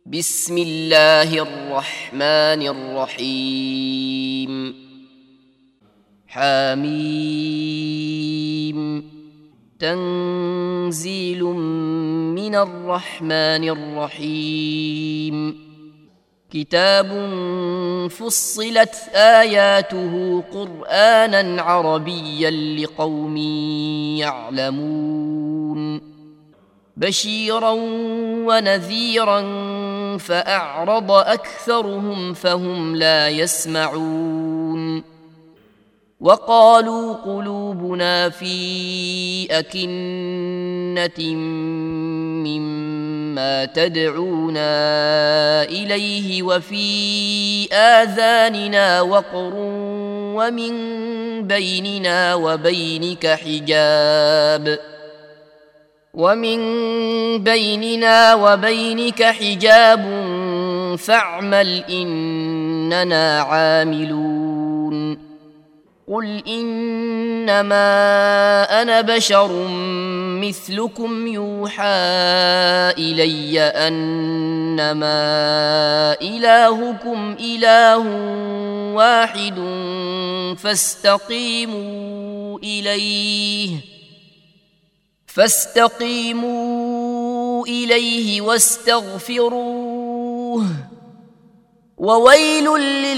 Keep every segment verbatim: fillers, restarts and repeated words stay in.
بسم الله الرحمن الرحيم. حميم. تنزيل من الرحمن الرحيم. كتاب فصلت آياته قرآنا عربيا لقوم يعلمون. بشيرا ونذيرا فأعرض أكثرهم فهم لا يسمعون. وقالوا قلوبنا في أكنة مما تدعونا إليه وفي آذاننا وقر ومن بيننا وبينك حجاب ومن بيننا وبينك حجاب فاعمل إننا عاملون. قل إنما أنا بشر مثلكم يوحى إلي أنما إلهكم إله واحد فاستقيموا إليه فاستقيموا إليه واستغفروه وويل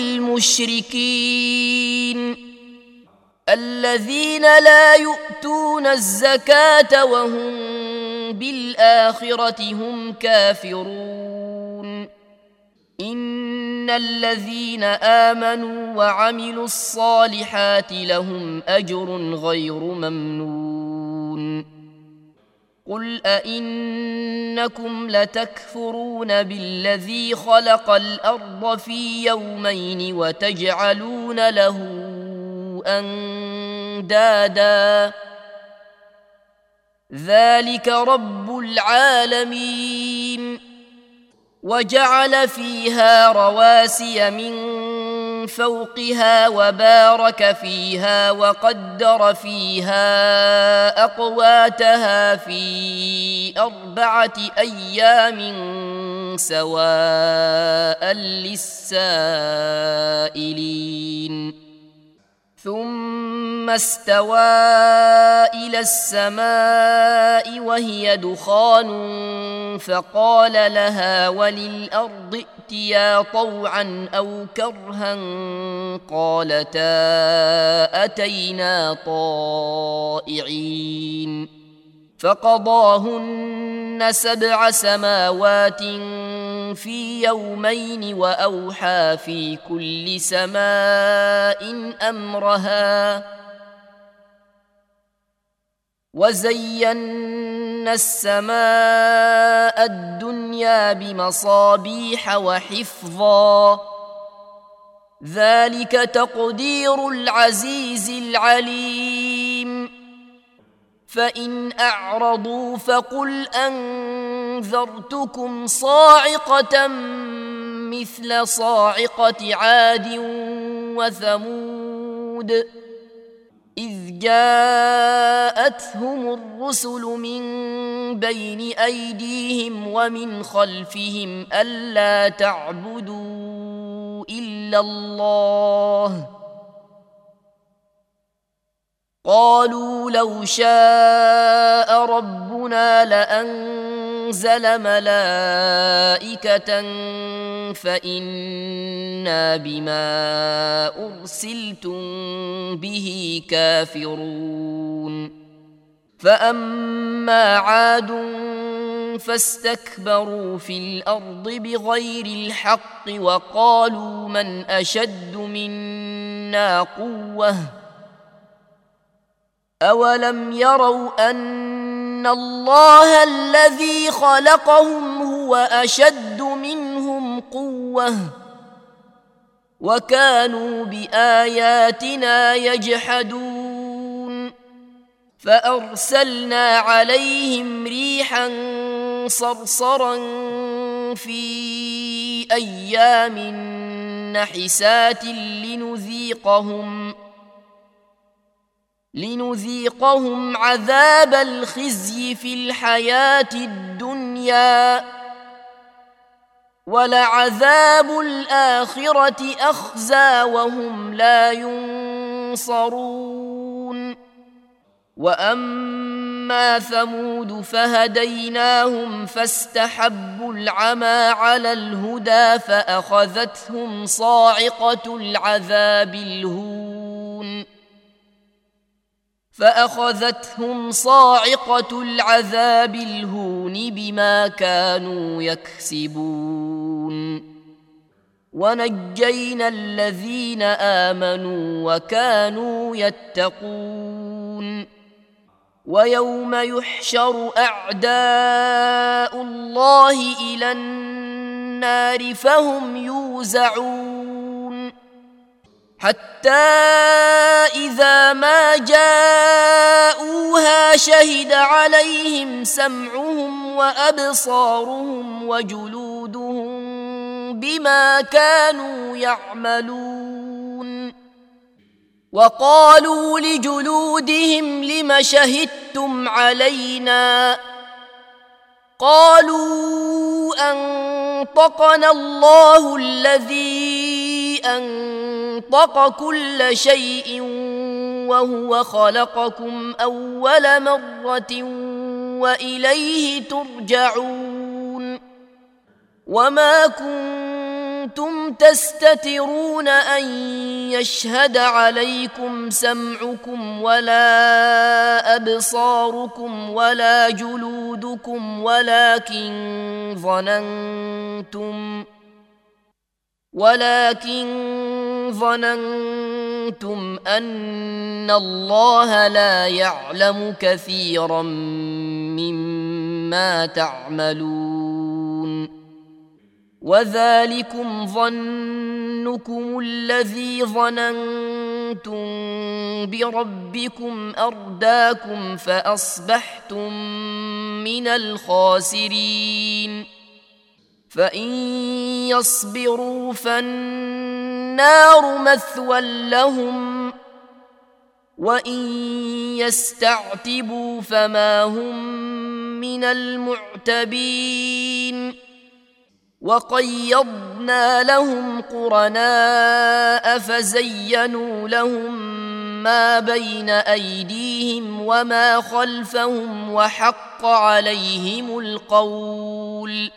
للمشركين الذين لا يؤتون الزكاة وهم بالآخرة هم كافرون. إن الذين آمنوا وعملوا الصالحات لهم أجر غير ممنون. قل أئنكم لتكفرون بالذي خلق الأرض في يومين وتجعلون له أندادا ذلك رب العالمين. وجعل فيها رواسي من فوقها وبارك فيها وقدر فيها أقواتها في أربعة أيام سواء للسائلين. ثم استوى إلى السماء وهي دخان فقال لها وللأرض ائتيا طوعا أو كرها قالتا أتينا طائعين. فقضاهن سبع سماوات في يومين وأوحى في كل سماء أمرها وزينا السماء الدنيا بمصابيح وحفظا ذلك تقدير العزيز العليم. فإن أعرضوا فقل أنذرتكم صاعقة مثل صاعقة عاد وثمود إذ جاءتهم الرسل من بين أيديهم ومن خلفهم ألا تعبدوا إلا الله قالوا لو شاء ربنا لأنزل ملائكة فإنا بما أرسلتم به كافرون. فأما عاد فاستكبروا في الأرض بغير الحق وقالوا من أشد منا قوة أولم يروا أن الله الذي خلقهم هو أشد منهم قوة وكانوا بآياتنا يجحدون. فأرسلنا عليهم ريحا صرصرا في أيام نحسات لنذيقهم لنذيقهم عذاب الخزي في الحياة الدنيا ولعذاب الآخرة أخزى وهم لا ينصرون وأما ثمود فهديناهم فاستحبوا العمى على الهدى فأخذتهم صاعقة العذاب الهون فأخذتهم صاعقة العذاب الهون بما كانوا يكسبون ونجينا الذين آمنوا وكانوا يتقون ويوم يحشر أعداء الله إلى النار فهم يوزعون حتى إذا ما جاءوها شهد عليهم سمعهم وأبصارهم وجلودهم بما كانوا يعملون وقالوا لجلودهم لم شهدتم علينا قالوا أنطقنا الله الذي أنطق كل شيء وهو خلقكم أول مرة وإليه ترجعون وما كنتم تستترون أن يشهد عليكم سمعكم ولا أبصاركم ولا جلودكم ولكن ظننتم ولكن ظننتم أن الله لا يعلم كثيرا مما تعملون وذلكم ظنكم الذي ظننتم بربكم أرداكم فأصبحتم من الخاسرين فإن يصبروا فالنار مثوى لهم وإن يستعتبوا فما هم من المعتبين وقيضنا لهم قرناء فزينوا لهم ما بين أيديهم وما خلفهم وحق عليهم القول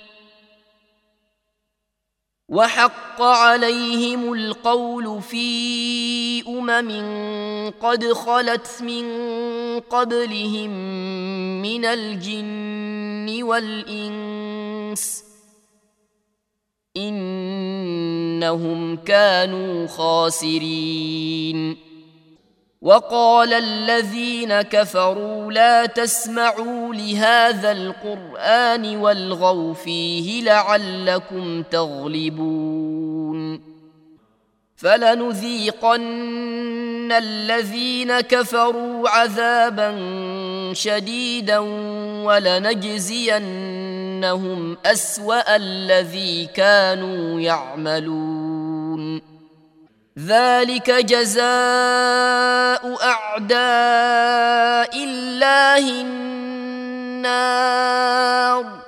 وحق عليهم القول في أمم قد خلت من قبلهم من الجن والإنس إنهم كانوا خاسرين وقال الذين كفروا لا تسمعوا لهذا القرآن والغوا فيه لعلكم تغلبون فلنذيقن الذين كفروا عذابا شديدا ولنجزينهم أسوأ الذي كانوا يعملون ذلك جزاء أعداء الله النار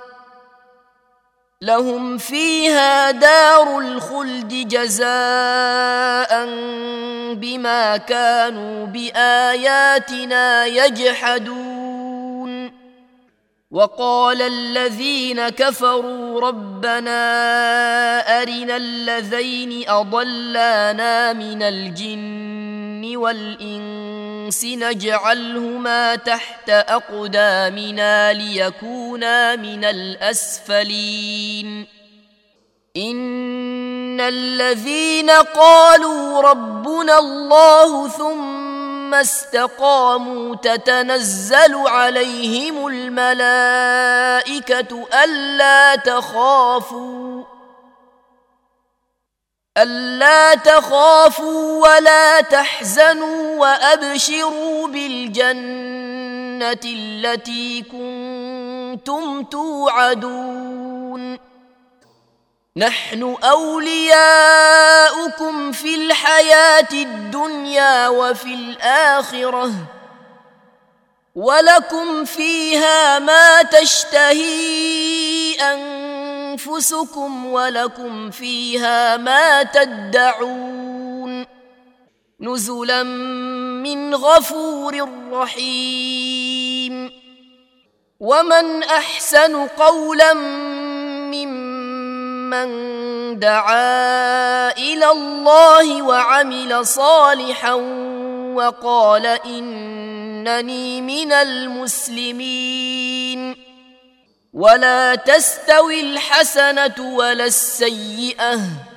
لهم فيها دار الخلد جزاء بما كانوا بآياتنا يجحدون وقال الذين كفروا ربنا أرنا الذين أضلانا من الجن والإنس نجعلهما تحت أقدامنا ليكونا من الأسفلين إن الذين قالوا ربنا الله ثم استقاموا تتنزل عليهم الملائكة ألا تخافوا ألا تخافوا ولا تحزنوا وأبشروا بالجنة التي كنتم توعدون نحن أولياؤكم في الحياة الدنيا وفي الآخرة ولكم فيها ما تشتهي أنفسكم أنفسكم ولكم فيها ما تدعون نزلا من غفور رحيم ومن أحسن قولا ممن دعا إلى الله وعمل صالحا وقال إنني من المسلمين ولا تستوي الحسنة ولا السيئة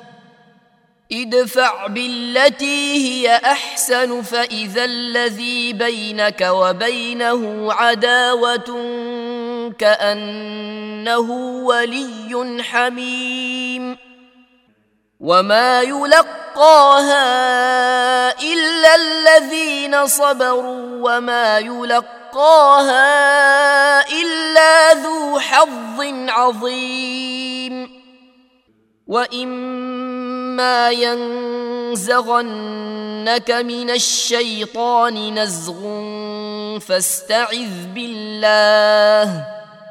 ادفع بالتي هي أحسن فإذا الذي بينك وبينه عداوة كأنه ولي حميم وما يلقاها إلا الذين صبروا وما يلقاها إلا ذو حظ عظيم وإما ينزغنك من الشيطان نزغ فاستعذ بالله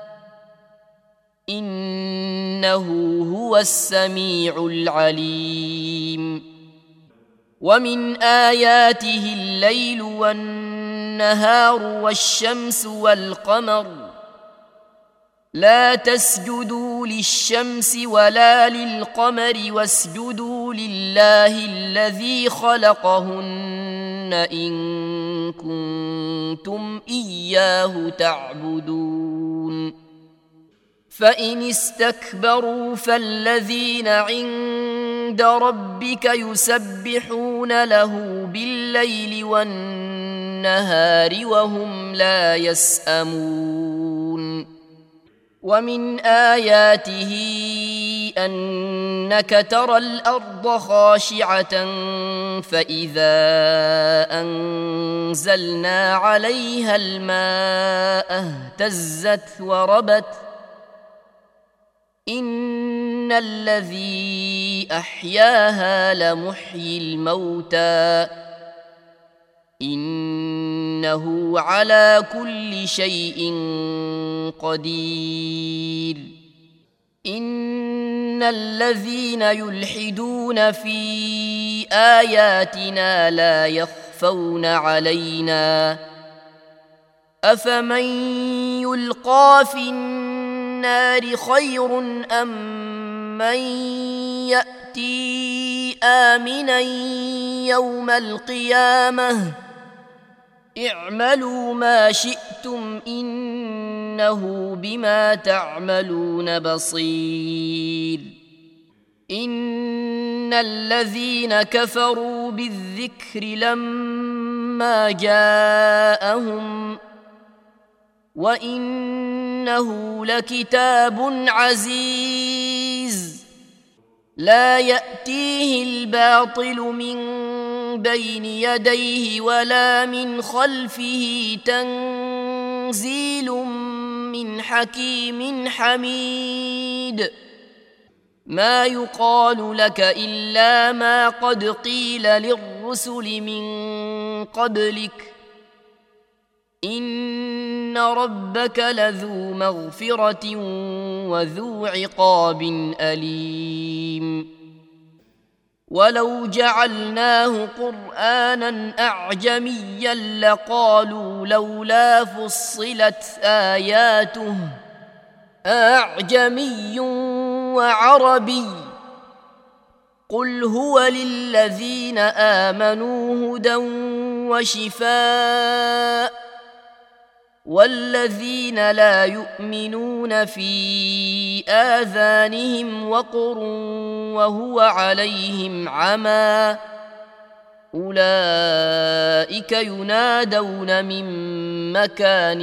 إنه هو السميع العليم ومن آياته الليل والنهار والشمس والقمر لا تسجدوا للشمس ولا للقمر واسجدوا لله الذي خلقهن إن كنتم إياه تعبدون فإن استكبروا فالذين عند ربك يسبحون له بالليل والنهار وهم لا يسأمون ومن آياته أنك ترى الأرض خاشعة فإذا أنزلنا عليها الماء اهتزت وربت إن الذي أحياها لمحيي الموتى إنه على كل شيء قدير إن الذين يلحدون في آياتنا لا يخفون علينا أفمن يلقى في النار خير أم من يأتي آمنا يوم القيامة اعملوا ما شئتم إنه بما تعملون بصير إن الذين كفروا بالذكر لما جاءهم وإنه لكتاب عزيز لا يأتيه الباطل من بين يديه ولا من خلفه تنزيل من حكيم حميد ما يقال لك إلا ما قد قيل للرسل من قبلك إن ربك لذو مغفرة وذو عقاب أليم ولو جعلناه قرآنا أعجميا لقالوا لولا فصلت آياته أعجمي وعربي قل هو للذين آمنوا هدى وشفاء والذين لا يؤمنون في آذانهم وقر وهو عليهم عمى أولئك ينادون من مكان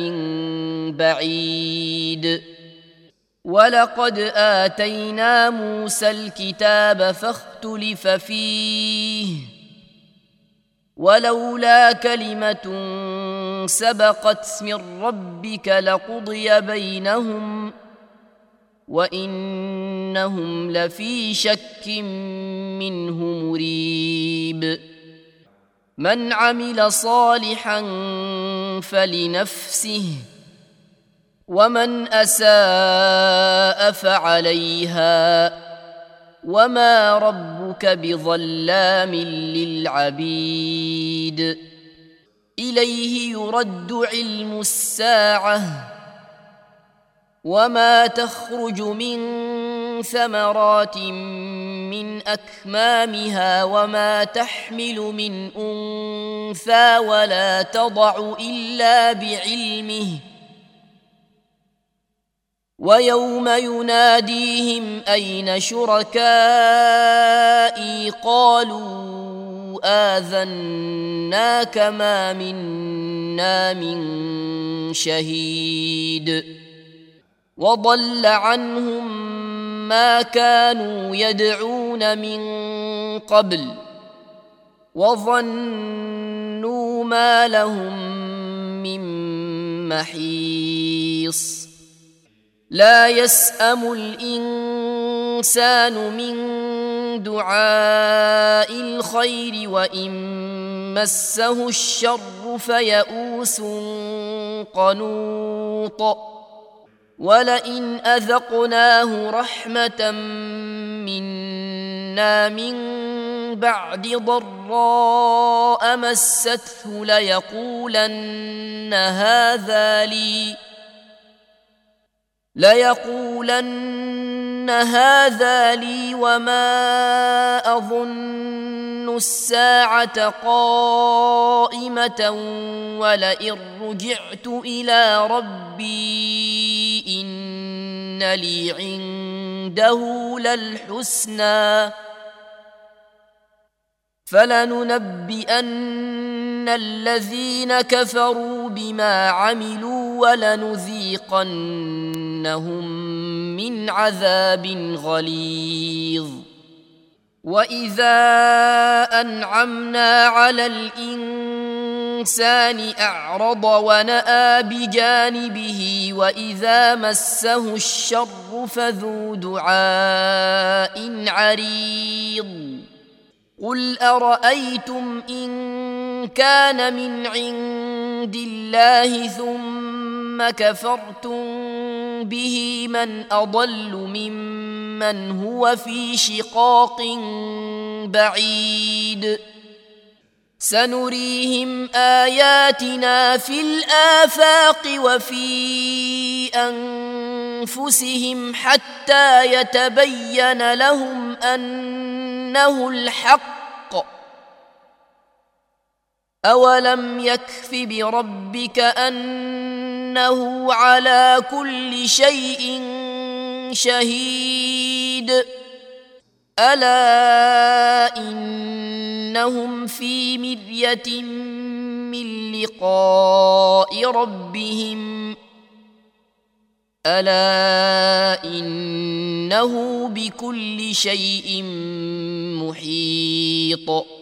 بعيد ولقد آتينا موسى الكتاب فاختلف فيه ولولا كلمة سبقت من ربك لقضي بينهم وإنهم لفي شك منه مريب من عمل صالحا فلنفسه ومن أساء فعليها وما ربك بظلام للعبيد إليه يرد علم الساعة وما تخرج من ثمرات من أكمامها وما تحمل من أنثى ولا تضع إلا بعلمه ويوم يناديهم أين شركائي قالوا آذناك ما منا من شهيد وضل عنهم ما كانوا يدعون من قبل وظنوا ما لهم من محيص لا يسأم الإنسان من دعاء الخير وإن مسه الشر فيئوس قنوط ولئن أذقناه رحمة منا من بعد ضراء مسته ليقولن هذا لي ليقولن هذا لي وما أظن الساعة قائمة ولئن رجعت إلى ربي إن لي عنده للحسنى فلننبئن الذين كفروا بما عملوا ولنذيقنهم من عذاب غليظ وإذا أنعمنا على الإنسان أعرض ونأى بجانبه وإذا مسه الشر فذو دعاء عريض قل أرأيتم إن كان من عند الله ثم كفرتم به من أضل ممن هو في شقاق بعيد سنريهم آياتنا في الآفاق وفي أنفسهم حتى يتبين لهم أنه الحق أولم يكف بربك أنه على كل شيء شهيد ألا إنهم في مرية من لقاء ربهم ألا إنه بكل شيء محيط